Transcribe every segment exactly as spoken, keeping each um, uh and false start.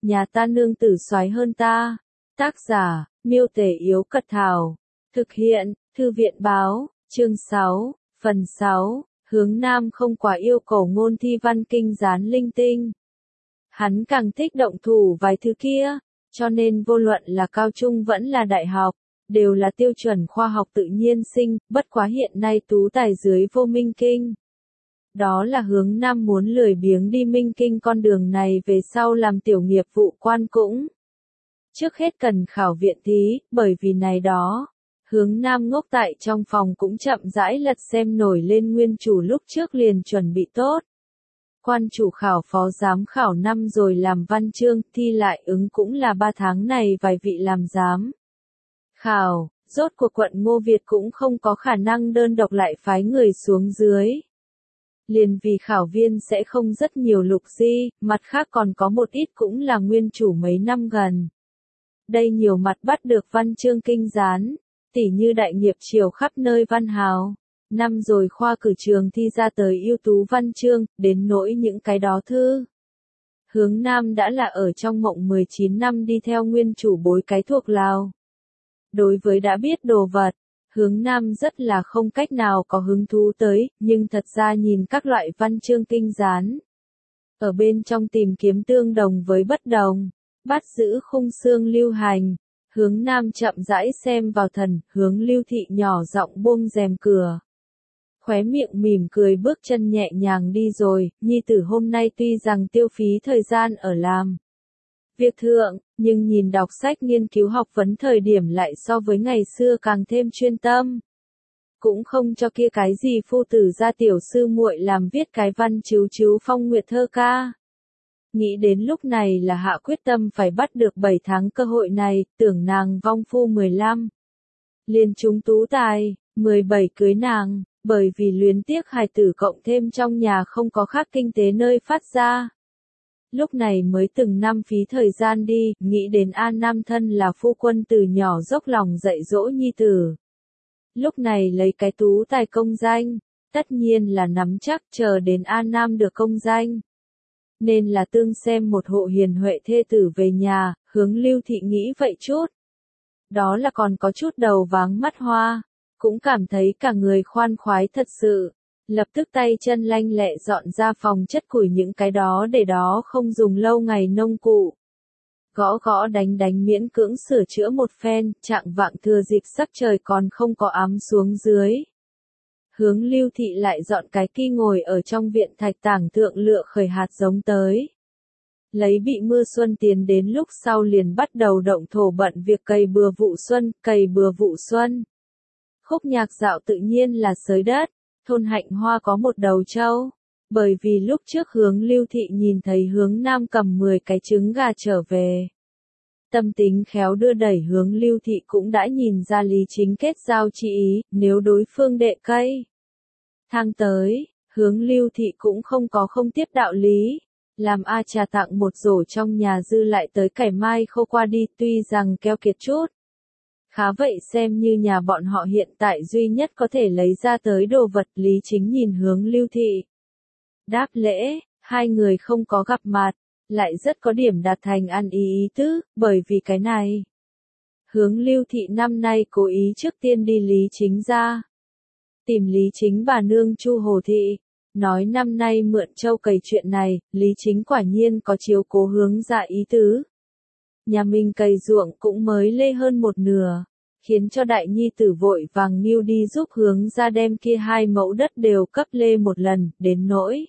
nhà ta nương tử soái hơn ta. Tác giả, Miêu Tể Yếu Cật Thảo. Thực hiện, Thư viện Báo, chương sáu, phần sáu, hướng Nam không quá yêu cầu ngôn thi văn kinh gián linh tinh. Hắn càng thích động thủ vài thứ kia, cho nên vô luận là cao trung vẫn là đại học, đều là tiêu chuẩn khoa học tự nhiên sinh, bất quá hiện nay tú tài dưới vô minh kinh. Đó là hướng Nam muốn lười biếng đi minh kinh con đường này về sau làm tiểu nghiệp vụ quan cũng. Trước hết cần khảo viện thí, bởi vì này đó, hướng Nam ngốc tại trong phòng cũng chậm rãi lật xem nổi lên nguyên chủ lúc trước liền chuẩn bị tốt. Quan chủ khảo phó giám khảo năm rồi làm văn chương, thi lại ứng cũng là ba tháng này vài vị làm giám khảo, rốt cuộc quận Ngô Việt cũng không có khả năng đơn độc lại phái người xuống dưới. Liền vì khảo viên sẽ không rất nhiều lục di, mặt khác còn có một ít cũng là nguyên chủ mấy năm gần. Đây nhiều mặt bắt được văn chương kinh gián, tỉ như đại nghiệp triều khắp nơi văn hào. Năm rồi khoa cử trường thi ra tới ưu tú văn chương, đến nỗi những cái đó thư. Hướng Nam đã là ở trong mộng mười chín năm đi theo nguyên chủ bối cái thuộc Lào. Đối với đã biết đồ vật, hướng Nam rất là không cách nào có hứng thú tới, nhưng thật ra nhìn các loại văn chương kinh gián. Ở bên trong tìm kiếm tương đồng với bất đồng, bắt giữ khung xương lưu hành, hướng Nam chậm rãi xem vào thần, hướng Lưu Thị nhỏ giọng buông rèm cửa. Khóe miệng mỉm cười bước chân nhẹ nhàng đi rồi, nhi tử hôm nay tuy rằng tiêu phí thời gian ở làm việc thượng, nhưng nhìn đọc sách nghiên cứu học vấn thời điểm lại so với ngày xưa càng thêm chuyên tâm. Cũng không cho kia cái gì phu tử gia tiểu sư muội làm viết cái văn chiếu chiếu phong nguyệt thơ ca. Nghĩ đến lúc này là hạ quyết tâm phải bắt được bảy tháng cơ hội này, tưởng nàng vong phu mười lăm. Liền chúng tú tài, mười bảy cưới nàng, bởi vì luyến tiếc hài tử cộng thêm trong nhà không có khác kinh tế nơi phát ra. Lúc này mới từng năm phí thời gian đi, nghĩ đến An Nam thân là phu quân từ nhỏ dốc lòng dạy dỗ nhi tử. Lúc này lấy cái tú tài công danh, tất nhiên là nắm chắc chờ đến An Nam được công danh. Nên là tương xem một hộ hiền huệ thê tử về nhà, hướng Lưu Thị nghĩ vậy chút. Đó là còn có chút đầu váng mắt hoa, cũng cảm thấy cả người khoan khoái thật sự. Lập tức tay chân lanh lẹ dọn ra phòng chất củi những cái đó để đó không dùng lâu ngày nông cụ. Gõ gõ đánh đánh miễn cưỡng sửa chữa một phen, trạng vạng thừa dịp sắc trời còn không có ám xuống dưới. Hướng Lưu Thị lại dọn cái ki ngồi ở trong viện thạch tảng thượng lựa khởi hạt giống tới. Lấy bị mưa xuân tiến đến lúc sau liền bắt đầu động thổ bận việc cày bừa vụ xuân, cày bừa vụ xuân. Khúc nhạc dạo tự nhiên là xới đất, thôn Hạnh Hoa có một đầu trâu. Bởi vì lúc trước hướng Lưu Thị nhìn thấy hướng Nam cầm mười cái trứng gà trở về. Tâm tính khéo đưa đẩy hướng Lưu Thị cũng đã nhìn ra Lý Chính kết giao chi ý, nếu đối phương đệ cây thang tới, hướng Lưu Thị cũng không có không tiếp đạo lý. Làm A trà tặng một rổ trong nhà dư lại tới cải mai khô qua đi tuy rằng keo kiệt chút. Khá vậy xem như nhà bọn họ hiện tại duy nhất có thể lấy ra tới đồ vật. Lý Chính nhìn hướng Lưu Thị. Đáp lễ, hai người không có gặp mặt, lại rất có điểm đạt thành ăn ý ý tứ, bởi vì cái này. Hướng Lưu Thị năm nay cố ý trước tiên đi Lý Chính ra. Tìm Lý Chính bà nương Chu Hồ Thị. Nói năm nay mượn châu cày chuyện này, Lý Chính quả nhiên có chiếu cố hướng dạ ý tứ. Nhà mình cày ruộng cũng mới lê hơn một nửa, khiến cho đại nhi tử vội vàng níu đi giúp hướng ra đem kia hai mẫu đất đều cấp lê một lần, đến nỗi.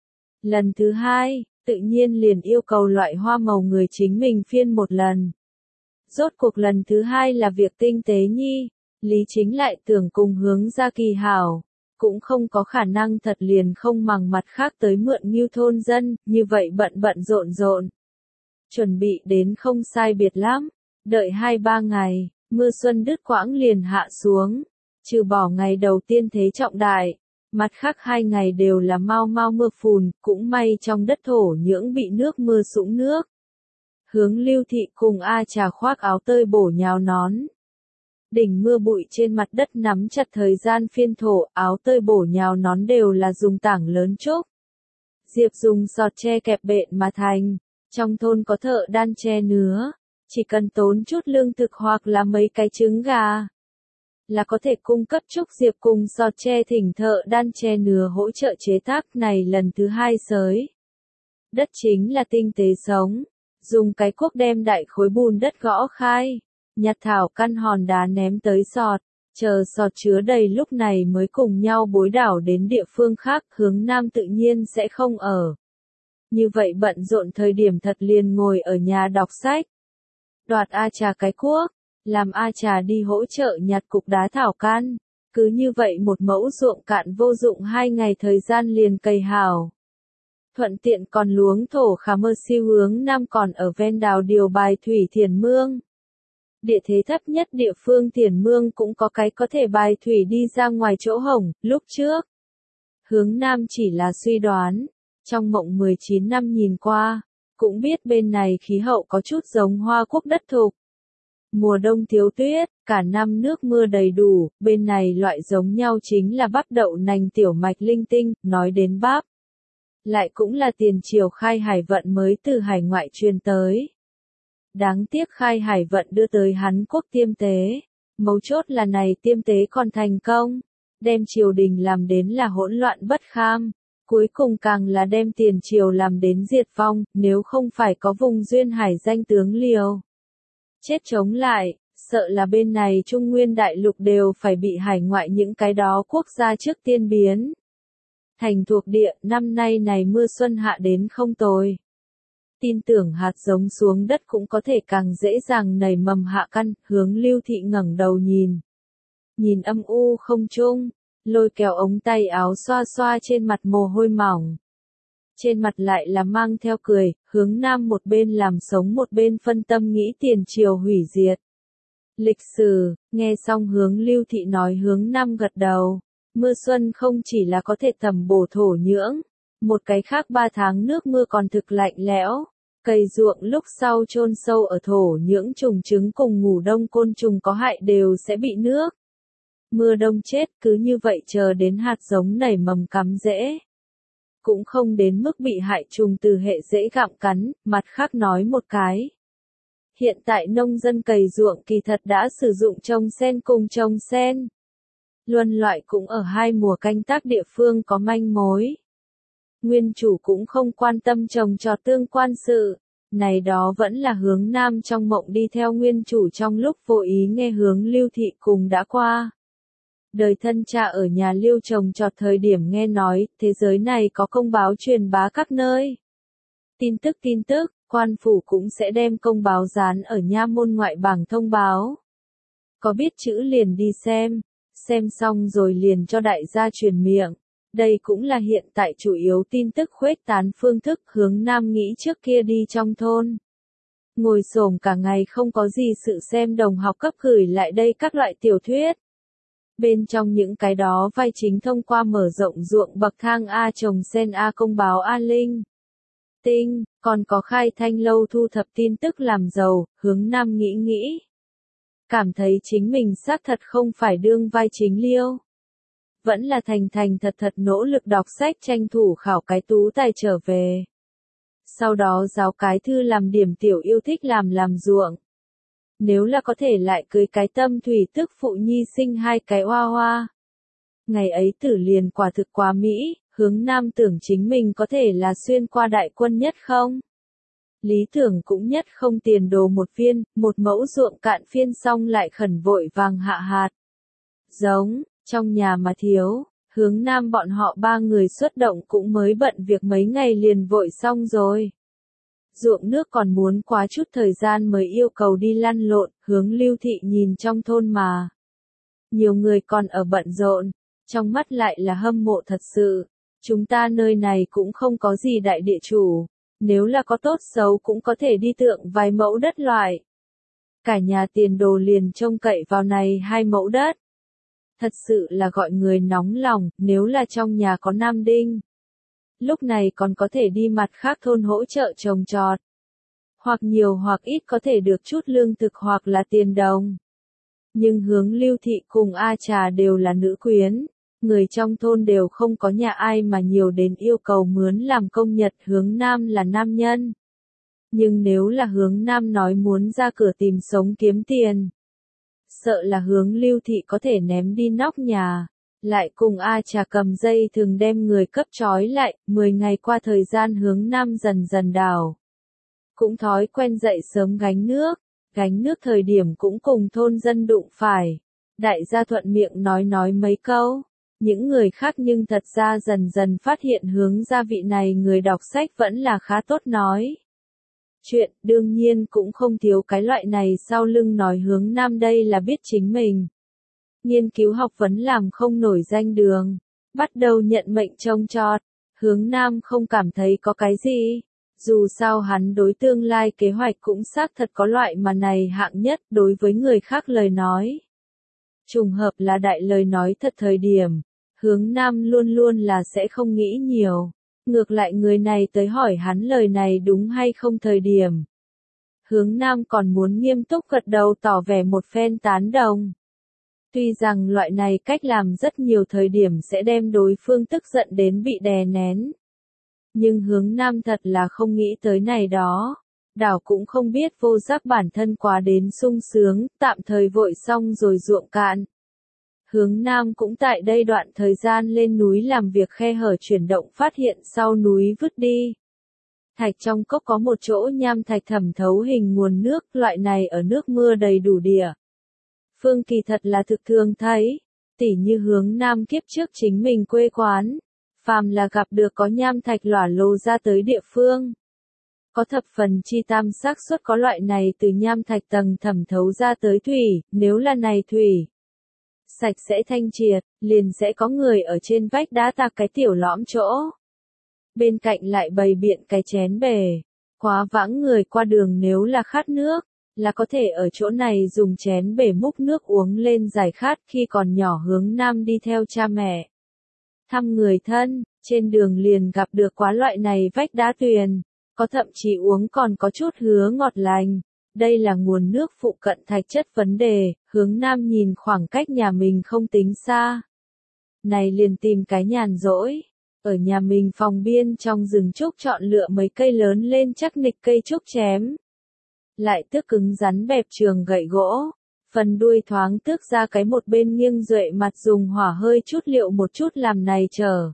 Lần thứ hai, tự nhiên liền yêu cầu loại hoa màu người chính mình phiên một lần. Rốt cuộc lần thứ hai là việc tinh tế nhi, Lý Chính lại tưởng cùng hướng ra kỳ hảo. Cũng không có khả năng thật liền không màng mặt khác tới mượn như thôn dân, như vậy bận bận rộn rộn. Chuẩn bị đến không sai biệt lắm, đợi hai ba ngày, mưa xuân đứt quãng liền hạ xuống, trừ bỏ ngày đầu tiên thế trọng đại, mặt khác hai ngày đều là mau mau mưa phùn, cũng may trong đất thổ nhưỡng bị nước mưa sũng nước. Hướng Lưu Thị cùng A trà khoác áo tơi bổ nhào nón. Đỉnh mưa bụi trên mặt đất nắm chặt thời gian phiên thổ, áo tơi bổ nhào nón đều là dùng tảng lớn trúc. Diệp dùng sọt tre kẹp bện mà thành, Trong thôn có thợ đan tre nứa, chỉ cần tốn chút lương thực hoặc là mấy cái trứng gà, là có thể cung cấp Trúc Diệp cùng Giọt Tre thỉnh thợ đan tre nứa hỗ trợ chế tác này lần thứ hai sới. Đất chính là tinh tế sống, dùng cái cuốc đem đại khối bùn đất gõ khai, nhặt thảo căn hòn đá ném tới sọt, chờ sọt chứa đầy lúc này mới cùng nhau bối đảo đến địa phương khác, hướng nam tự nhiên sẽ không ở. Như vậy bận rộn thời điểm thật liền ngồi ở nhà đọc sách. Đoạt A Trà cái cuốc, làm A Trà đi hỗ trợ nhặt cục đá thảo căn. Cứ như vậy một mẫu ruộng cạn vô dụng hai ngày thời gian liền cày hào. Thuận tiện còn luống thổ khả mơ siêu hướng nam còn ở ven đào điều bài thủy Thiền Mương. Địa thế thấp nhất địa phương Thiền Mương cũng có cái có thể bài thủy đi ra ngoài chỗ hổng, lúc trước. Hướng nam chỉ là suy đoán, trong mộng mười chín năm nhìn qua, cũng biết bên này khí hậu có chút giống Hoa Quốc đất thục. Mùa đông thiếu tuyết, cả năm nước mưa đầy đủ, bên này loại giống nhau chính là bắp đậu nành tiểu mạch linh tinh, nói đến bắp. Lại cũng là tiền triều Khai Hải Vận mới từ hải ngoại truyền tới. Đáng tiếc Khai Hải Vận đưa tới hắn quốc tiêm tế. Mấu chốt là này tiêm tế còn thành công. Đem triều đình làm đến là hỗn loạn bất kham. Cuối cùng càng là đem tiền triều làm đến diệt vong, nếu không phải có vùng duyên hải danh tướng Liêu. Chết chống lại, sợ là bên này Trung Nguyên Đại Lục đều phải bị hải ngoại những cái đó quốc gia trước tiên biến. Thành thuộc địa, năm nay này mưa xuân hạ đến không tồi. Tin tưởng hạt giống xuống đất cũng có thể càng dễ dàng nảy mầm hạ căn, hướng Lưu Thị ngẩng đầu nhìn. Nhìn âm u không trung, lôi kéo ống tay áo xoa xoa trên mặt mồ hôi mỏng. Trên mặt lại là mang theo cười, hướng nam một bên làm sống một bên phân tâm nghĩ tiền triều hủy diệt. Lịch sử, nghe xong hướng Lưu Thị nói hướng nam gật đầu. Mưa xuân không chỉ là có thể tầm bổ thổ nhưỡng, một cái khác ba tháng nước mưa còn thực lạnh lẽo, cày ruộng lúc sau chôn sâu ở thổ nhưỡng trùng trứng cùng ngủ đông côn trùng có hại đều sẽ bị nước. Mưa đông chết cứ như vậy chờ đến hạt giống nảy mầm cắm rễ. Cũng không đến mức bị hại trùng từ hệ rễ gặm cắn, mặt khác nói một cái. Hiện tại nông dân cày ruộng kỳ thật đã sử dụng trồng sen cùng trồng sen. Luân loại cũng ở hai mùa canh tác địa phương có manh mối. Nguyên chủ cũng không quan tâm trồng trọt tương quan sự. Này đó vẫn là hướng nam trong mộng đi theo nguyên chủ trong lúc vô ý nghe hướng Lưu Thị cùng đã qua. Đời thân cha ở nhà Lưu trồng trọt thời điểm nghe nói, thế giới này có công báo truyền bá các nơi. Tin tức tin tức, quan phủ cũng sẽ đem công báo dán ở nha môn ngoại bảng thông báo. Có biết chữ liền đi xem. Xem xong rồi liền cho đại gia truyền miệng. Đây cũng là hiện tại chủ yếu tin tức khuếch tán phương thức hướng nam nghĩ trước kia đi trong thôn. Ngồi xổm cả ngày không có gì sự xem đồng học cấp gửi lại đây các loại tiểu thuyết. Bên trong những cái đó vai chính thông qua mở rộng ruộng bậc thang A trồng sen A công báo A linh. Tinh, còn có khai thanh lâu thu thập tin tức làm giàu, hướng nam nghĩ nghĩ. Cảm thấy chính mình xác thật không phải đương vai chính Liêu. Vẫn là thành thành thật thật nỗ lực đọc sách tranh thủ khảo cái tú tài trở về. Sau đó giáo cái thư làm điểm tiểu yêu thích làm làm ruộng. Nếu là có thể lại cưới cái tâm thủy tức phụ nhi sinh hai cái hoa hoa. Ngày ấy tử liền quả thực quá Mỹ, hướng nam tưởng chính mình có thể là xuyên qua đại quân nhất không? Lý tưởng cũng nhất không tiền đồ một viên, một mẫu ruộng cạn phiên xong lại khẩn vội vàng hạ hạt. Giống, trong nhà mà thiếu, hướng nam bọn họ ba người xuất động cũng mới bận việc mấy ngày liền vội xong rồi. Ruộng nước còn muốn quá chút thời gian mới yêu cầu đi lăn lộn, hướng Lưu Thị nhìn trong thôn mà. Nhiều người còn ở bận rộn, trong mắt lại là hâm mộ thật sự. Chúng ta nơi này cũng không có gì đại địa chủ. Nếu là có tốt xấu cũng có thể đi tượng vài mẫu đất loại. Cả nhà tiền đồ liền trông cậy vào này hai mẫu đất. Thật sự là gọi người nóng lòng, nếu là trong nhà có nam đinh. Lúc này còn có thể đi mặt khác thôn hỗ trợ trồng trọt. Hoặc nhiều hoặc ít có thể được chút lương thực hoặc là tiền đồng. Nhưng hướng Lưu Thị cùng A Trà đều là nữ quyến. Người trong thôn đều không có nhà ai mà nhiều đến yêu cầu mướn làm công nhật hướng nam là nam nhân. Nhưng nếu là hướng nam nói muốn ra cửa tìm sống kiếm tiền, sợ là hướng lưu thị có thể ném đi nóc nhà, lại cùng A Trà cầm dây thường đem người cấp trói lại, mười ngày qua thời gian hướng nam dần dần đào. Cũng thói quen dậy sớm gánh nước, gánh nước thời điểm cũng cùng thôn dân đụng phải. Đại gia thuận miệng nói nói mấy câu, những người khác nhưng thật ra dần dần phát hiện hướng gia vị này người đọc sách vẫn là khá tốt nói. Chuyện đương nhiên cũng không thiếu cái loại này sau lưng nói hướng nam đây là biết chính mình. Nghiên cứu học vấn làm không nổi danh đường, bắt đầu nhận mệnh trông trọt, hướng nam không cảm thấy có cái gì. Dù sao hắn đối tương lai kế hoạch cũng xác thật có loại mà này hạng nhất đối với người khác lời nói. Trùng hợp là đại lời nói thật thời điểm, hướng nam luôn luôn là sẽ không nghĩ nhiều. Ngược lại người này tới hỏi hắn lời này đúng hay không thời điểm. Hướng nam còn muốn nghiêm túc gật đầu tỏ vẻ một phen tán đồng. Tuy rằng loại này cách làm rất nhiều thời điểm sẽ đem đối phương tức giận đến bị đè nén. Nhưng hướng nam thật là không nghĩ tới này đó. Đảo cũng không biết vô giác bản thân quá đến sung sướng, tạm thời vội xong rồi ruộng cạn. Hướng nam cũng tại đây đoạn thời gian lên núi làm việc khe hở chuyển động phát hiện sau núi vứt đi. Thạch trong cốc có một chỗ nham thạch thẩm thấu hình nguồn nước, loại này ở nước mưa đầy đủ địa. Phương kỳ thật là thực thường thấy, tỉ như hướng nam kiếp trước chính mình quê quán. Phàm là gặp được có nham thạch lỏa lồ ra tới địa phương. Có thập phần chi tam xác suất có loại này từ nham thạch tầng thẩm thấu ra tới thủy, nếu là này thủy. Sạch sẽ thanh triệt, liền sẽ có người ở trên vách đá tạc cái tiểu lõm chỗ. Bên cạnh lại bày biện cái chén bể. Quá vãng người qua đường nếu là khát nước, là có thể ở chỗ này dùng chén bể múc nước uống lên giải khát khi còn nhỏ hướng nam đi theo cha mẹ. Thăm người thân, trên đường liền gặp được quá loại này vách đá tuyền, có thậm chí uống còn có chút hứa ngọt lành. Đây là nguồn nước phụ cận thạch chất vấn đề, hướng nam nhìn khoảng cách nhà mình không tính xa. Này liền tìm cái nhàn rỗi, ở nhà mình phòng biên trong rừng trúc chọn lựa mấy cây lớn lên chắc nịch cây trúc chém. Lại tước cứng rắn bẹp trường gậy gỗ. Phần đuôi thoáng tước ra cái một bên nghiêng duệ mặt dùng hỏa hơi chút liệu một chút làm này chờ.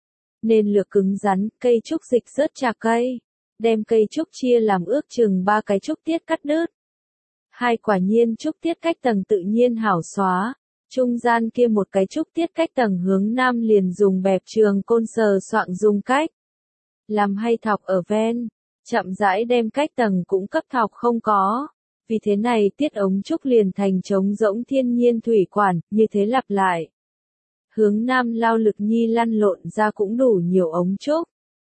Nên lược cứng rắn, cây trúc dịch rớt chạc cây. Đem cây trúc chia làm ước chừng ba cái trúc tiết cắt đứt. Hai quả nhiên trúc tiết cách tầng tự nhiên hảo xóa. Trung gian kia một cái trúc tiết cách tầng hướng nam liền dùng bẹp trường côn sờ soạng dùng cách. Làm hay thọc ở ven. Chậm rãi đem cách tầng cũng cấp thọc không có. Vì thế này tiết ống trúc liền thành trống rỗng thiên nhiên thủy quản, như thế lặp lại. Hướng nam lao lực nhi lăn lộn ra cũng đủ nhiều ống trúc.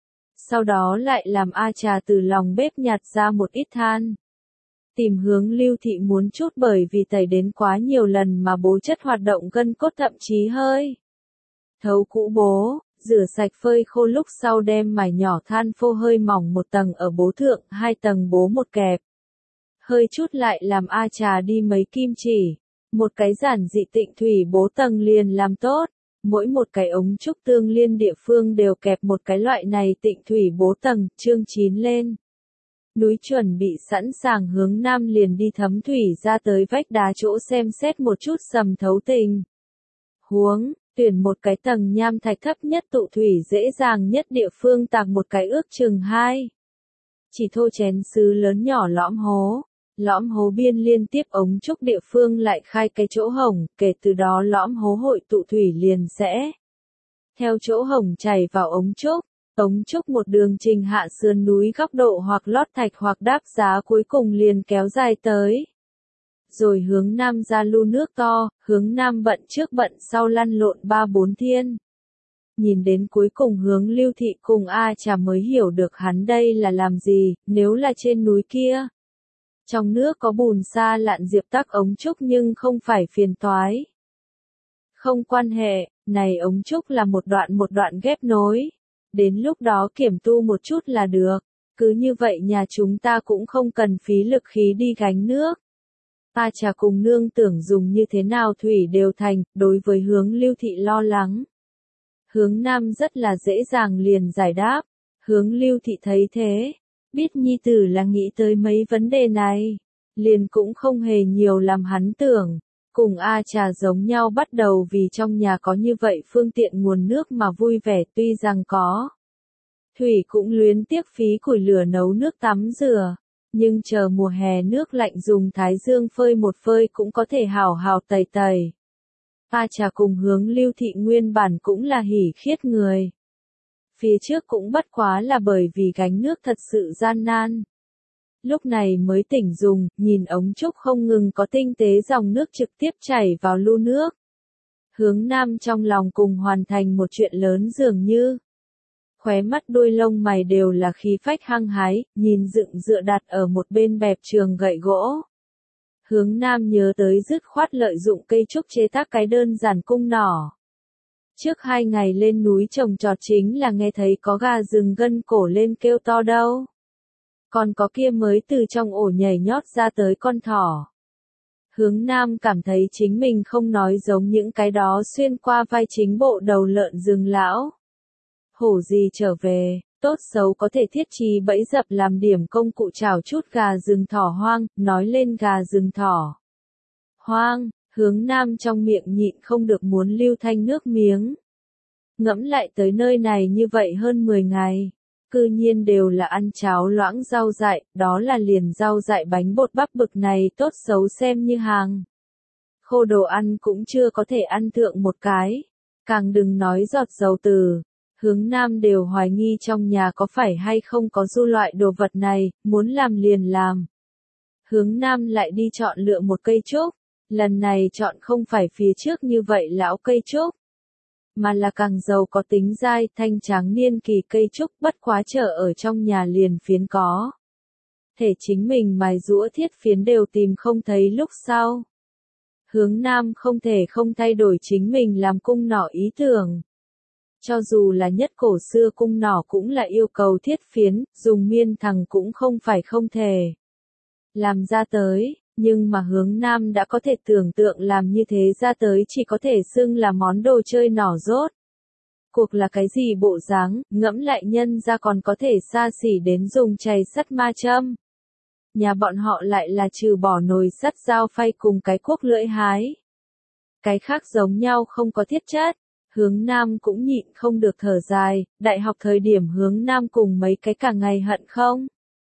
Sau đó lại làm A Trà từ lòng bếp nhặt ra một ít than. Tìm hướng lưu thị muốn chút bởi vì tẩy đến quá nhiều lần mà bố chất hoạt động gân cốt thậm chí hơi. Thấu cũ bố, rửa sạch phơi khô lúc sau đem mài nhỏ than phô hơi mỏng một tầng ở bố thượng, hai tầng bố một kẹp. Hơi chút lại làm A Trà đi mấy kim chỉ. Một cái giản dị tịnh thủy bố tầng liền làm tốt. Mỗi một cái ống trúc tương liên địa phương đều kẹp một cái loại này tịnh thủy bố tầng, chương chín lên. Núi chuẩn bị sẵn sàng hướng nam liền đi thấm thủy ra tới vách đá chỗ xem xét một chút sầm thấu tình. Huống, tuyển một cái tầng nham thạch thấp nhất tụ thủy dễ dàng nhất địa phương tạc một cái ước chừng hai. Chỉ thô chén sứ lớn nhỏ lõm hố. Lõm hố biên liên tiếp ống trúc địa phương lại khai cái chỗ hổng, kể từ đó lõm hố hội tụ thủy liền sẽ theo chỗ hổng chảy vào ống trúc. Ống trúc một đường trình hạ sườn núi góc độ hoặc lót thạch hoặc đáp giá cuối cùng liền kéo dài tới. Rồi hướng nam ra lu nước to, hướng nam bận trước bận sau lăn lộn ba bốn thiên. Nhìn đến cuối cùng hướng lưu thị cùng A Trà mới hiểu được hắn đây là làm gì, nếu là trên núi kia. Trong nước có bùn sa lạn diệp tắc ống trúc nhưng không phải phiền toái. Không quan hệ, này ống trúc là một đoạn một đoạn ghép nối. Đến lúc đó kiểm tu một chút là được. Cứ như vậy nhà chúng ta cũng không cần phí lực khí đi gánh nước. A Trà cùng nương tưởng dùng như thế nào thủy đều thành, đối với hướng lưu thị lo lắng. Hướng nam rất là dễ dàng liền giải đáp. Hướng lưu thị thấy thế. Biết nhi tử là nghĩ tới mấy vấn đề này, liền cũng không hề nhiều làm hắn tưởng, cùng A Trà giống nhau bắt đầu vì trong nhà có như vậy phương tiện nguồn nước mà vui vẻ, tuy rằng có thủy cũng luyến tiếc phí củi lửa nấu nước tắm rửa, nhưng chờ mùa hè nước lạnh dùng thái dương phơi một phơi cũng có thể hào hào tẩy tẩy. A Trà cùng Hướng Lưu Thị nguyên bản cũng là hỉ khiết người. Phía trước cũng bất quá là bởi vì gánh nước thật sự gian nan. Lúc này mới tỉnh dùng, nhìn ống trúc không ngừng có tinh tế dòng nước trực tiếp chảy vào lu nước. Hướng Nam trong lòng cùng hoàn thành một chuyện lớn dường như. Khóe mắt đuôi lông mày đều là khí phách hăng hái, nhìn dựng dựa đặt ở một bên bẹp trường gậy gỗ. Hướng Nam nhớ tới dứt khoát lợi dụng cây trúc chế tác cái đơn giản cung nỏ. Trước hai ngày lên núi trồng trọt chính là nghe thấy có gà rừng gân cổ lên kêu to đâu. Còn có kia mới từ trong ổ nhảy nhót ra tới con thỏ. Hướng Nam cảm thấy chính mình không nói giống những cái đó xuyên qua vai chính bộ đầu lợn rừng lão. Hổ gì trở về, tốt xấu có thể thiết trí bẫy dập làm điểm công cụ chảo chút gà rừng thỏ hoang, nói lên gà rừng thỏ hoang, Hướng Nam trong miệng nhịn không được muốn lưu thanh nước miếng. Ngẫm lại tới nơi này như vậy hơn mười ngày, cư nhiên đều là ăn cháo loãng rau dại, đó là liền rau dại bánh bột bắp bực này tốt xấu xem như hàng. Khô đồ ăn cũng chưa có thể ăn thượng một cái, càng đừng nói giọt dầu từ. Hướng Nam đều hoài nghi trong nhà có phải hay không có du loại đồ vật này, muốn làm liền làm. Hướng Nam lại đi chọn lựa một cây trúc, lần này chọn không phải phía trước như vậy lão cây trúc, mà là càng giàu có tính dai, thanh tráng niên kỳ cây trúc bất quá trở ở trong nhà liền phiến có. Thể chính mình mài rũa thiết phiến đều tìm không thấy lúc sau. Hướng Nam không thể không thay đổi chính mình làm cung nỏ ý tưởng. Cho dù là nhất cổ xưa cung nỏ cũng là yêu cầu thiết phiến, dùng miên thằng cũng không phải không thể làm ra tới, nhưng mà Hướng Nam đã có thể tưởng tượng làm như thế ra tới chỉ có thể xưng là món đồ chơi nỏ rốt. Cuộc là cái gì bộ dáng, ngẫm lại nhân ra còn có thể xa xỉ đến dùng chày sắt ma châm. Nhà bọn họ lại là trừ bỏ nồi sắt dao phay cùng cái cuốc lưỡi hái. Cái khác giống nhau không có thiết chất. Hướng Nam cũng nhịn không được thở dài, đại học thời điểm Hướng Nam cùng mấy cái cả ngày hận không?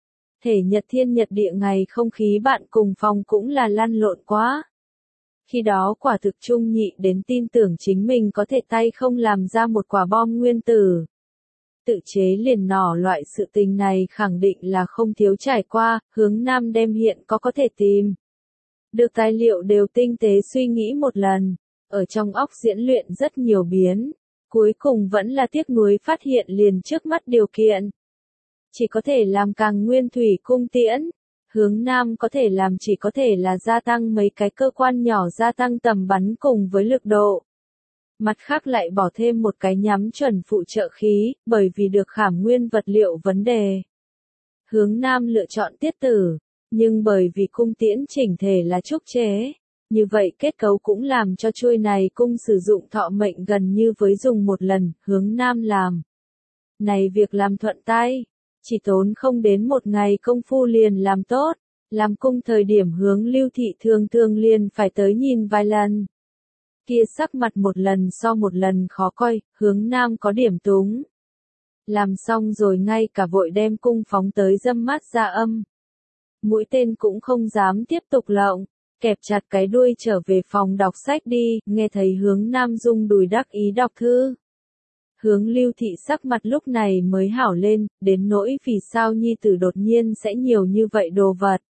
Thể nhật thiên nhật địa ngày không khí bạn cùng phòng cũng là lăn lộn quá. Khi đó quả thực trung nhị đến tin tưởng chính mình có thể tay không làm ra một quả bom nguyên tử. Tự chế liền nỏ loại sự tình này khẳng định là không thiếu trải qua, Hướng Nam đem hiện có có thể tìm được tài liệu đều tinh tế suy nghĩ một lần. Ở trong óc diễn luyện rất nhiều biến, cuối cùng vẫn là tiếc nuối phát hiện liền trước mắt điều kiện. Chỉ có thể làm càng nguyên thủy cung tiễn, Hướng Nam có thể làm chỉ có thể là gia tăng mấy cái cơ quan nhỏ gia tăng tầm bắn cùng với lực độ. Mặt khác lại bỏ thêm một cái nhắm chuẩn phụ trợ khí, bởi vì được khảm nguyên vật liệu vấn đề. Hướng Nam lựa chọn tiết tử, nhưng bởi vì cung tiễn chỉnh thể là trúc chế. Như vậy kết cấu cũng làm cho chuôi này cung sử dụng thọ mệnh gần như với dùng một lần, Hướng Nam làm. Này việc làm thuận tay, chỉ tốn không đến một ngày công phu liền làm tốt, làm cung thời điểm Hướng Lưu Thị thường thường liền phải tới nhìn vài lần. Kia sắc mặt một lần so một lần khó coi, Hướng Nam có điểm túng. Làm xong rồi ngay cả vội đem cung phóng tới dâm mát ra âm. Mũi tên cũng không dám tiếp tục lộng. Kẹp chặt cái đuôi trở về phòng đọc sách đi, nghe thấy Hướng Nam rung đùi đắc ý đọc thư. Hướng Lưu Thị sắc mặt lúc này mới hảo lên, đến nỗi vì sao nhi tử đột nhiên sẽ nhiều như vậy đồ vật.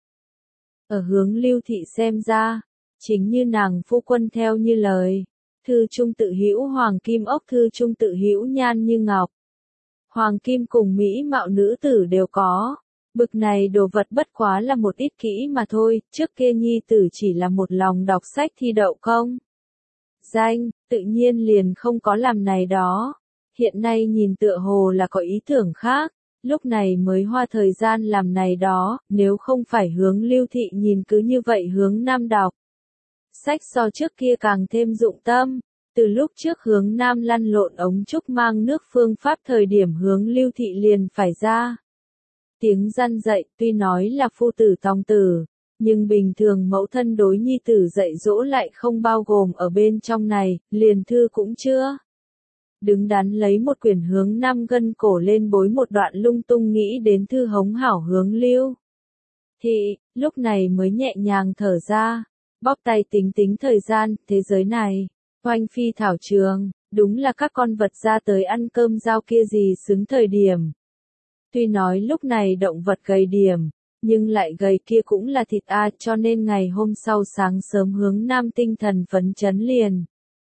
Ở Hướng Lưu Thị xem ra, chính như nàng phu quân theo như lời, thư trung tự hữu hoàng kim ốc, thư trung tự hữu nhan như ngọc. Hoàng kim cùng mỹ mạo nữ tử đều có. Bực này đồ vật bất quá là một ít kỹ mà thôi, trước kia nhi tử chỉ là một lòng đọc sách thi đậu công. Danh, tự nhiên liền không có làm này đó. Hiện nay nhìn tựa hồ là có ý tưởng khác, lúc này mới hoa thời gian làm này đó, nếu không phải Hướng Lưu Thị nhìn cứ như vậy Hướng Nam đọc. Sách so trước kia càng thêm dụng tâm, từ lúc trước Hướng Nam lăn lộn ống trúc mang nước phương pháp thời điểm Hướng Lưu Thị liền phải ra. Tiếng răn dạy tuy nói là phu tử tòng tử, nhưng bình thường mẫu thân đối nhi tử dạy dỗ lại không bao gồm ở bên trong này, liền thư cũng chưa. Đứng đắn lấy một quyển hướng nam gân cổ lên bối một đoạn lung tung nghĩ đến thư hống hảo hướng lưu. Thị, lúc này mới nhẹ nhàng thở ra, bóp tay tính tính thời gian, thế giới này, oanh phi thảo trường, đúng là các con vật ra tới ăn cơm rau kia gì xứng thời điểm. Tuy nói lúc này động vật gầy điểm, nhưng lại gầy kia cũng là thịt a, cho nên ngày hôm sau sáng sớm hướng nam tinh thần phấn chấn liền.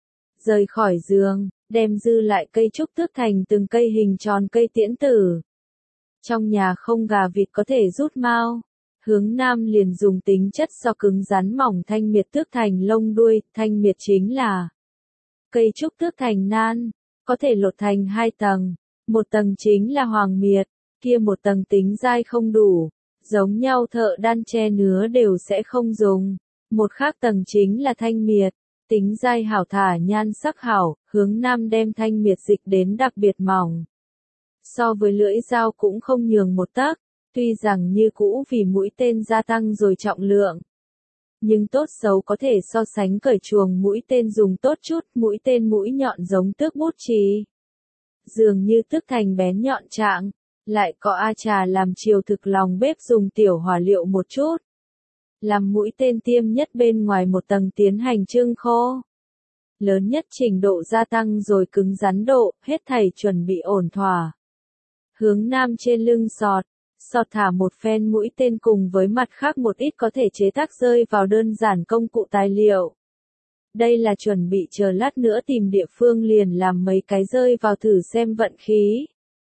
Rời khỏi giường, đem dư lại cây trúc tước thành từng cây hình tròn cây tiễn tử. Trong nhà không gà vịt có thể rút mao, hướng nam liền dùng tính chất do cứng rắn mỏng thanh miệt tước thành lông đuôi, thanh miệt chính là cây trúc tước thành nan, có thể lột thành hai tầng, một tầng chính là hoàng miệt, kia một tầng tính dai không đủ, giống nhau thợ đan che nứa đều sẽ không dùng, một khác tầng chính là thanh miệt. Tính dai hảo thả nhan sắc hảo, hướng nam đem thanh miệt dịch đến đặc biệt mỏng. So với lưỡi dao cũng không nhường một tấc, tuy rằng như cũ vì mũi tên gia tăng rồi trọng lượng. Nhưng tốt xấu có thể so sánh cởi chuồng mũi tên dùng tốt chút, mũi tên mũi nhọn giống tước bút chì. Dường như tước thành bén nhọn trạng, lại có a trà làm chiều thực lòng bếp dùng tiểu hỏa liệu một chút. Làm mũi tên tiêm nhất bên ngoài một tầng tiến hành trưng khô. Lớn nhất trình độ gia tăng rồi cứng rắn độ, hết thảy chuẩn bị ổn thỏa. Hướng nam trên lưng sọt, sọt thả một phen mũi tên cùng với mặt khác một ít có thể chế tác rơi vào đơn giản công cụ tài liệu. Đây là chuẩn bị chờ lát nữa tìm địa phương liền làm mấy cái rơi vào thử xem vận khí.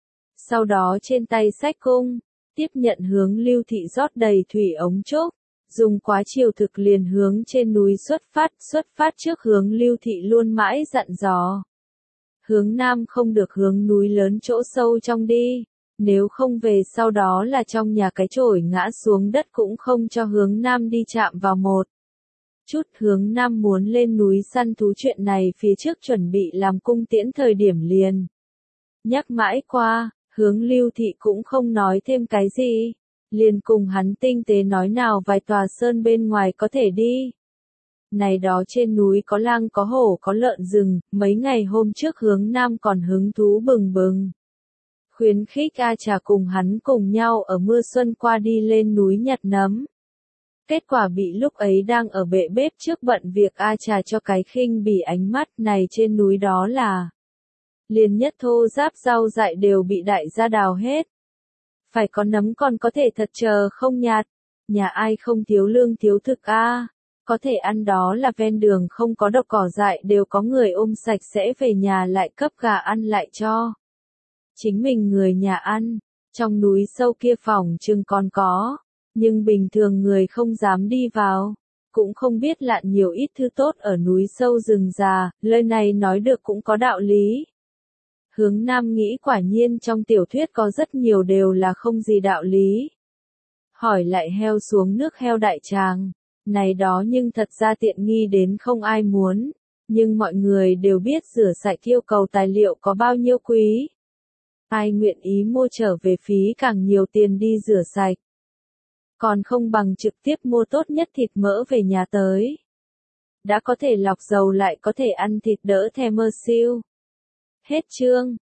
Sau đó trên tay xách cung, tiếp nhận hướng Lưu Thị rót đầy thủy ống trúc. Dùng quá chiều thực liền hướng trên núi xuất phát, xuất phát trước hướng Lưu Thị luôn mãi dặn dò. Hướng nam không được hướng núi lớn chỗ sâu trong đi, nếu không về sau đó là trong nhà cái chổi ngã xuống đất cũng không cho hướng nam đi chạm vào một. Chút hướng nam muốn lên núi săn thú chuyện này phía trước chuẩn bị làm cung tiễn thời điểm liền. Nhắc mãi qua, hướng Lưu Thị cũng không nói thêm cái gì. Liền cùng hắn tinh tế nói nào vài tòa sơn bên ngoài có thể đi. Này đó trên núi có lang có hổ có lợn rừng, mấy ngày hôm trước hướng nam còn hứng thú bừng bừng. Khuyến khích A Trà cùng hắn cùng nhau ở mưa xuân qua đi lên núi nhặt nấm. Kết quả bị lúc ấy đang ở bệ bếp trước bận việc A Trà cho cái khinh bỉ ánh mắt này trên núi đó là. Liền nhất thô giáp rau dại đều bị đại gia đào hết. Phải có nấm còn có thể thật chờ không nhạt. Nhà ai không thiếu lương thiếu thực a, à? Có thể ăn đó là ven đường không có độc cỏ dại đều có người ôm sạch sẽ về nhà lại cấp gà ăn lại cho. Chính mình người nhà ăn, trong núi sâu kia phòng chừng còn có, nhưng bình thường người không dám đi vào, cũng không biết lạn nhiều ít thứ tốt ở núi sâu rừng già, lời này nói được cũng có đạo lý. Hướng nam nghĩ quả nhiên trong tiểu thuyết có rất nhiều đều là không gì đạo lý. Hỏi lại heo xuống nước heo đại tràng, này đó nhưng thật ra tiện nghi đến không ai muốn, nhưng mọi người đều biết rửa sạch yêu cầu tài liệu có bao nhiêu quý. Ai nguyện ý mua trở về phí càng nhiều tiền đi rửa sạch. Còn không bằng trực tiếp mua tốt nhất thịt mỡ về nhà tới. Đã có thể lọc dầu lại có thể ăn thịt đỡ thèm mơ siêu. Hết chương.